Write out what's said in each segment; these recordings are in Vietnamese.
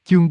Chương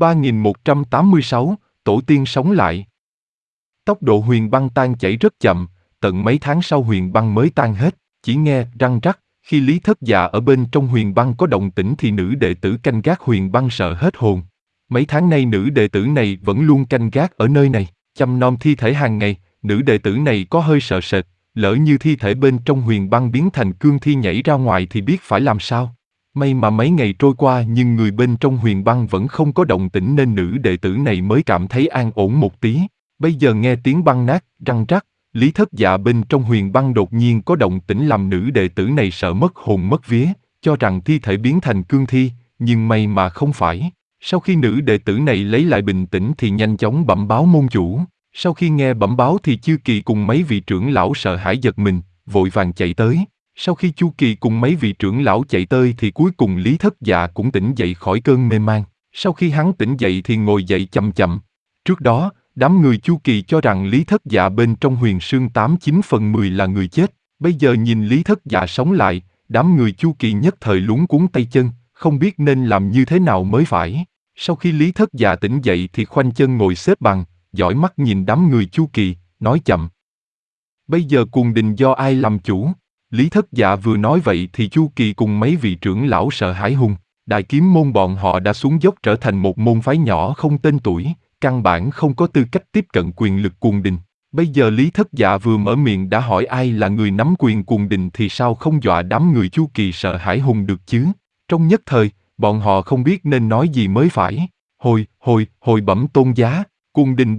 3186, Tổ tiên sống lại. Tốc độ huyền băng tan chảy rất chậm, tận mấy tháng sau huyền băng mới tan hết, chỉ nghe răng rắc, khi Lý Thất Dạ ở bên trong huyền băng có động tĩnh thì nữ đệ tử canh gác huyền băng sợ hết hồn. Mấy tháng nay nữ đệ tử này vẫn luôn canh gác ở nơi này, chăm nom thi thể hàng ngày, nữ đệ tử này có hơi sợ sệt, lỡ như thi thể bên trong huyền băng biến thành cương thi nhảy ra ngoài thì biết phải làm sao. May mà mấy ngày trôi qua nhưng người bên trong huyền băng vẫn không có động tĩnh nên nữ đệ tử này mới cảm thấy an ổn một tí. Bây giờ nghe tiếng băng nát, răng rắc, Lý Thất Dạ bên trong huyền băng đột nhiên có động tĩnh làm nữ đệ tử này sợ mất hồn mất vía, cho rằng thi thể biến thành cương thi, nhưng may mà không phải. Sau khi nữ đệ tử này lấy lại bình tĩnh thì nhanh chóng bẩm báo môn chủ. Sau khi nghe bẩm báo thì Chu Kỳ cùng mấy vị trưởng lão sợ hãi giật mình, vội vàng chạy tới. Sau khi Chu Kỳ cùng mấy vị trưởng lão chạy tới thì cuối cùng Lý Thất Dạ cũng tỉnh dậy khỏi cơn mê man. Sau khi hắn tỉnh dậy thì ngồi dậy chậm chậm. Trước đó, đám người Chu Kỳ cho rằng Lý Thất Dạ bên trong huyền sương 89/10 là người chết. Bây giờ nhìn Lý Thất Dạ sống lại, đám người Chu Kỳ nhất thời luống cuống tay chân, không biết nên làm như thế nào mới phải. Sau khi Lý Thất Dạ tỉnh dậy thì khoanh chân ngồi xếp bằng, dõi mắt nhìn đám người Chu Kỳ, nói chậm. Bây giờ cuồng đình do ai làm chủ? Lý Thất Dạ vừa nói vậy thì Chu Kỳ cùng mấy vị trưởng lão sợ hãi hùng. Đại kiếm môn bọn họ đã xuống dốc trở thành một môn phái nhỏ không tên tuổi, căn bản không có tư cách tiếp cận quyền lực cuồng đình. Bây giờ Lý Thất Dạ vừa mở miệng đã hỏi ai là người nắm quyền cuồng đình thì sao không dọa đám người Chu Kỳ sợ hãi hùng được chứ? Trong nhất thời, bọn họ không biết nên nói gì mới phải. Hồi bẩm tôn giá, cuồng đình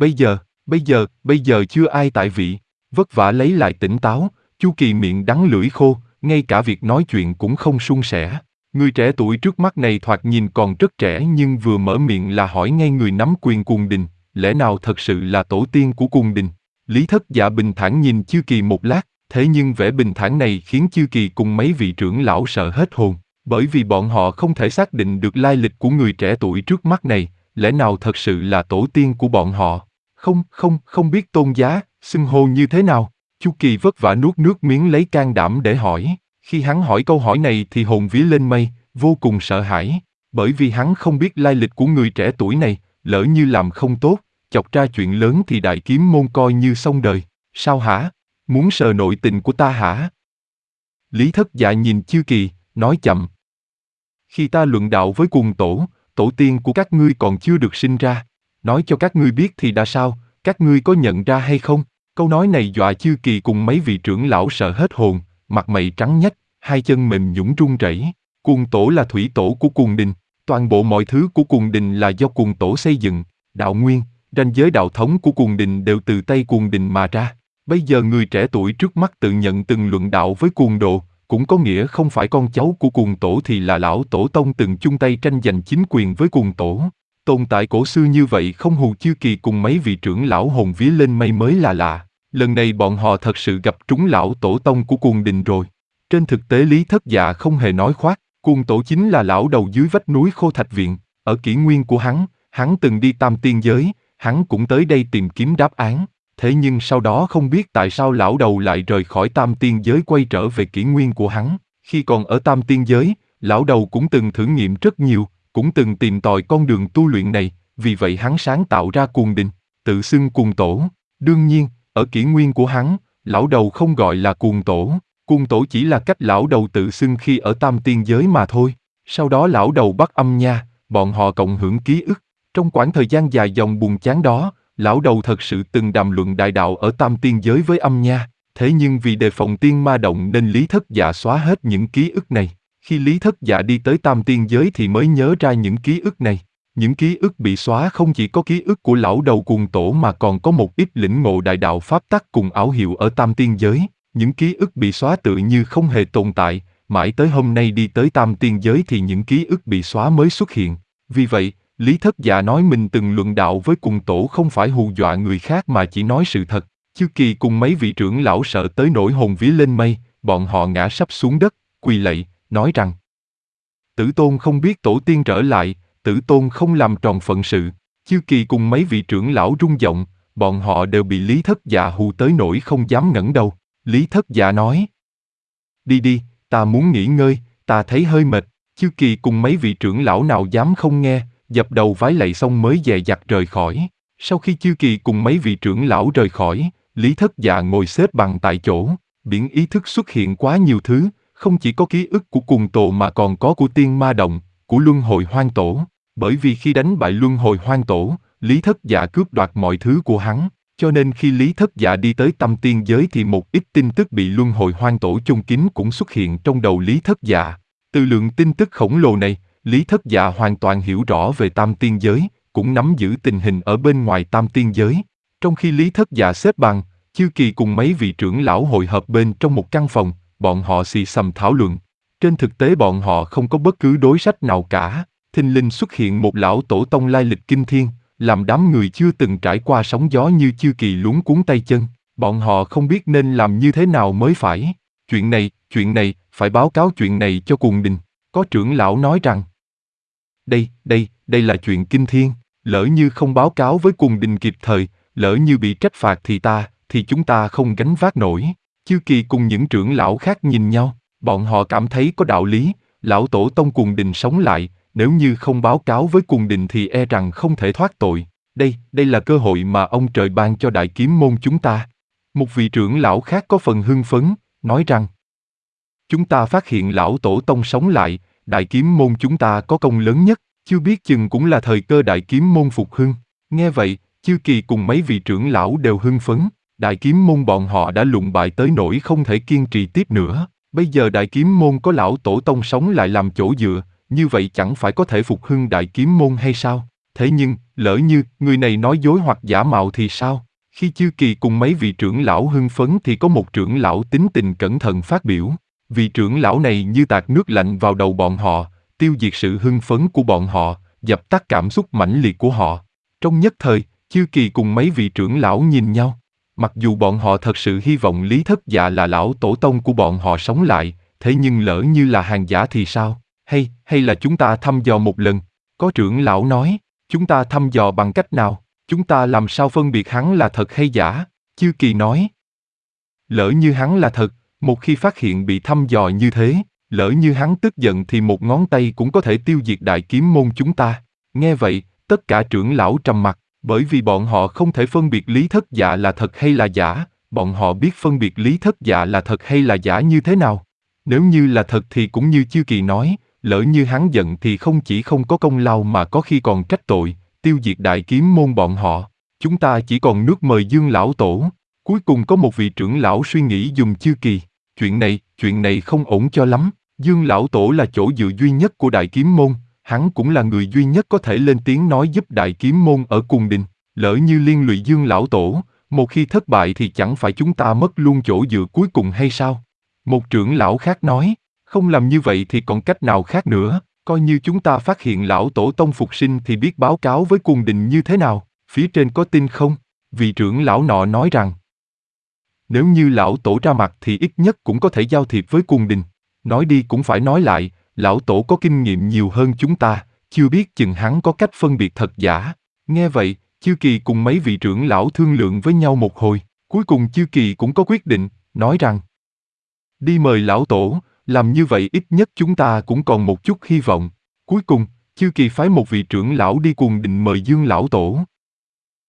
bây giờ chưa ai tại vị. Vất vả lấy lại tỉnh táo, Chu Kỳ miệng đắng lưỡi khô, ngay cả việc nói chuyện cũng không suôn sẻ. Người trẻ tuổi trước mắt này thoạt nhìn còn rất trẻ nhưng vừa mở miệng là hỏi ngay người nắm quyền cuồng đình, lẽ nào thật sự là tổ tiên của cuồng đình? Lý Thất Dạ bình thản nhìn Chu Kỳ một lát, thế nhưng vẻ bình thản này khiến Chu Kỳ cùng mấy vị trưởng lão sợ hết hồn, bởi vì bọn họ không thể xác định được lai lịch của người trẻ tuổi trước mắt này, lẽ nào thật sự là tổ tiên của bọn họ? Không biết tôn giá, xưng hô như thế nào? Chu Kỳ vất vả nuốt nước miếng lấy can đảm để hỏi. Khi hắn hỏi câu hỏi này thì hồn vía lên mây, vô cùng sợ hãi, bởi vì hắn không biết lai lịch của người trẻ tuổi này, lỡ như làm không tốt, chọc ra chuyện lớn thì đại kiếm môn coi như xong đời. Sao hả? Muốn sờ nội tình của ta hả? Lý Thất Dạ nhìn Chu Kỳ, nói chậm. Khi ta luận đạo với cuồng tổ tiên của các ngươi còn chưa được sinh ra. Nói cho các ngươi biết thì đã sao, các ngươi có nhận ra hay không? Câu nói này dọa Chu Kỳ cùng mấy vị trưởng lão sợ hết hồn, mặt mày trắng nhách, hai chân mềm nhũn run rẩy. Cuồng tổ là thủy tổ của cuồng đình, toàn bộ mọi thứ của cuồng đình là do cuồng tổ xây dựng, đạo nguyên, ranh giới đạo thống của cuồng đình đều từ tay cuồng đình mà ra. Bây giờ người trẻ tuổi trước mắt tự nhận từng luận đạo với cuồng đồ, cũng có nghĩa không phải con cháu của cuồng tổ thì là lão tổ tông từng chung tay tranh giành chính quyền với cuồng tổ. Tồn tại cổ xưa như vậy không hù Chu Kỳ cùng mấy vị trưởng lão hồn vía lên mây mới là lạ. Lần này bọn họ thật sự gặp trúng lão tổ tông của cuồng đình rồi. Trên thực tế Lý Thất Dạ không hề nói khoác, cuồng tổ chính là lão đầu dưới vách núi Khô Thạch Viện. Ở kỷ nguyên của hắn từng đi tam tiên giới, hắn cũng tới đây tìm kiếm đáp án. Thế nhưng sau đó không biết tại sao lão đầu lại rời khỏi tam tiên giới quay trở về kỷ nguyên của hắn. Khi còn ở tam tiên giới, lão đầu cũng từng thử nghiệm rất nhiều, cũng từng tìm tòi con đường tu luyện này, vì vậy hắn sáng tạo ra cuồng đình, tự xưng cuồng tổ. Đương nhiên, ở kỷ nguyên của hắn, lão đầu không gọi là cuồng tổ chỉ là cách lão đầu tự xưng khi ở tam tiên giới mà thôi. Sau đó lão đầu bắt Âm Nha, bọn họ cộng hưởng ký ức. Trong quãng thời gian dài dòng buồn chán đó, lão đầu thật sự từng đàm luận đại đạo ở tam tiên giới với Âm Nha. Thế nhưng vì đề phòng tiên ma động nên Lý Thất Dạ xóa hết những ký ức này. Khi Lý Thất Dạ đi tới tam tiên giới thì mới nhớ ra những ký ức này. Những ký ức bị xóa không chỉ có ký ức của lão đầu cuồng tổ mà còn có một ít lĩnh ngộ đại đạo pháp tắc cùng ảo hiệu ở tam tiên giới. Những ký ức bị xóa tự như không hề tồn tại, mãi tới hôm nay đi tới tam tiên giới thì những ký ức bị xóa mới xuất hiện. Vì vậy, Lý Thất Dạ nói mình từng luận đạo với cuồng tổ không phải hù dọa người khác mà chỉ nói sự thật. Chu Kỳ cùng mấy vị trưởng lão sợ tới nỗi hồn vía lên mây, bọn họ ngã sắp xuống đất, quỳ lạy, nói rằng: Tử tôn không biết tổ tiên trở lại, tử tôn không làm tròn phận sự. Chu Kỳ cùng mấy vị trưởng lão rung giọng, bọn họ đều bị Lý Thất Dạ hù tới nỗi không dám ngẩng đầu. Lý Thất Dạ nói: Đi, ta muốn nghỉ ngơi, ta thấy hơi mệt. Chu Kỳ cùng mấy vị trưởng lão nào dám không nghe, dập đầu vái lạy xong mới dè dặt rời khỏi. Sau khi Chư Kỳ cùng mấy vị trưởng lão rời khỏi, Lý Thất Dạ ngồi xếp bằng tại chỗ, biển ý thức xuất hiện quá nhiều thứ, không chỉ có ký ức của Cùng Tộ mà còn có của Tiên Ma Động, của Luân Hồi Hoang Tổ. Bởi vì khi đánh bại Luân Hồi Hoang Tổ, Lý Thất Dạ cướp đoạt mọi thứ của hắn, cho nên khi Lý Thất Dạ đi tới Tâm Tiên giới thì một ít tin tức bị Luân Hồi Hoang Tổ chôn kín cũng xuất hiện trong đầu Lý Thất Dạ. Từ lượng tin tức khổng lồ này, Lý Thất Dạ hoàn toàn hiểu rõ về Tam Tiên giới, cũng nắm giữ tình hình ở bên ngoài Tam Tiên giới. Trong khi Lý Thất Dạ xếp bằng, Chư Kỳ cùng mấy vị trưởng lão hội hợp bên trong một căn phòng, bọn họ xì xầm thảo luận. Trên thực tế bọn họ không có bất cứ đối sách nào cả. Thình lình xuất hiện một lão tổ tông lai lịch kinh thiên, làm đám người chưa từng trải qua sóng gió như Chư Kỳ luống cuống tay chân. Bọn họ không biết nên làm như thế nào mới phải. Chuyện này, phải báo cáo chuyện này cho Cuồng Đình. Có trưởng lão nói rằng, đây là chuyện kinh thiên, lỡ như không báo cáo với Cuồng Đình kịp thời, lỡ như bị trách phạt thì chúng ta không gánh vác nổi. Chư Kỳ cùng những trưởng lão khác nhìn nhau, bọn họ cảm thấy có đạo lý, lão tổ tông Cuồng Đình sống lại, nếu như không báo cáo với Cuồng Đình thì e rằng không thể thoát tội. Đây là cơ hội mà ông trời ban cho Đại Kiếm môn chúng ta. Một vị trưởng lão khác có phần hưng phấn, nói rằng, chúng ta phát hiện lão tổ tông sống lại, Đại Kiếm môn chúng ta có công lớn nhất, chưa biết chừng cũng là thời cơ Đại Kiếm môn phục hưng. Nghe vậy, Chư Kỳ cùng mấy vị trưởng lão đều hưng phấn, Đại Kiếm môn bọn họ đã lụng bại tới nỗi không thể kiên trì tiếp nữa. Bây giờ Đại Kiếm môn có lão tổ tông sống lại làm chỗ dựa, như vậy chẳng phải có thể phục hưng Đại Kiếm môn hay sao? Thế nhưng, lỡ như người này nói dối hoặc giả mạo thì sao? Khi Chư Kỳ cùng mấy vị trưởng lão hưng phấn thì có một trưởng lão tính tình cẩn thận phát biểu. Vị trưởng lão này như tạt nước lạnh vào đầu bọn họ, tiêu diệt sự hưng phấn của bọn họ, dập tắt cảm xúc mãnh liệt của họ. Trong nhất thời, Chư Kỳ cùng mấy vị trưởng lão nhìn nhau. Mặc dù bọn họ thật sự hy vọng Lý Thất Dạ là lão tổ tông của bọn họ sống lại, thế nhưng lỡ như là hàng giả thì sao? Hay là chúng ta thăm dò một lần? Có trưởng lão nói, chúng ta thăm dò bằng cách nào? Chúng ta làm sao phân biệt hắn là thật hay giả? Chư Kỳ nói, lỡ như hắn là thật, một khi phát hiện bị thăm dò như thế, lỡ như hắn tức giận thì một ngón tay cũng có thể tiêu diệt Đại Kiếm môn chúng ta. Nghe vậy, tất cả trưởng lão trầm mặc, bởi vì bọn họ không thể phân biệt Lý Thất Dạ là thật hay là giả, bọn họ biết phân biệt Lý Thất Dạ là thật hay là giả như thế nào. Nếu như là thật thì cũng như Chư Kỳ nói, lỡ như hắn giận thì không chỉ không có công lao mà có khi còn trách tội, tiêu diệt Đại Kiếm môn bọn họ. Chúng ta chỉ còn nước mời Dương lão tổ. Cuối cùng có một vị trưởng lão suy nghĩ dùng Chư Kỳ. Chuyện này không ổn cho lắm. Dương lão tổ là chỗ dựa duy nhất của Đại Kiếm môn, hắn cũng là người duy nhất có thể lên tiếng nói giúp Đại Kiếm môn ở Cuồng Đình. Lỡ như liên lụy Dương lão tổ, một khi thất bại thì chẳng phải chúng ta mất luôn chỗ dựa cuối cùng hay sao? Một trưởng lão khác nói, không làm như vậy thì còn cách nào khác nữa, coi như chúng ta phát hiện lão tổ tông phục sinh thì biết báo cáo với Cuồng Đình như thế nào, phía trên có tin không? Vị trưởng lão nọ nói rằng, nếu như lão tổ ra mặt thì ít nhất cũng có thể giao thiệp với Cuồng Đình. Nói đi cũng phải nói lại, lão tổ có kinh nghiệm nhiều hơn chúng ta, chưa biết chừng hắn có cách phân biệt thật giả. Nghe vậy, Chư Kỳ cùng mấy vị trưởng lão thương lượng với nhau một hồi, cuối cùng Chư Kỳ cũng có quyết định, nói rằng, đi mời lão tổ, làm như vậy ít nhất chúng ta cũng còn một chút hy vọng. Cuối cùng, Chư Kỳ phái một vị trưởng lão đi Cuồng Đình mời Dương lão tổ.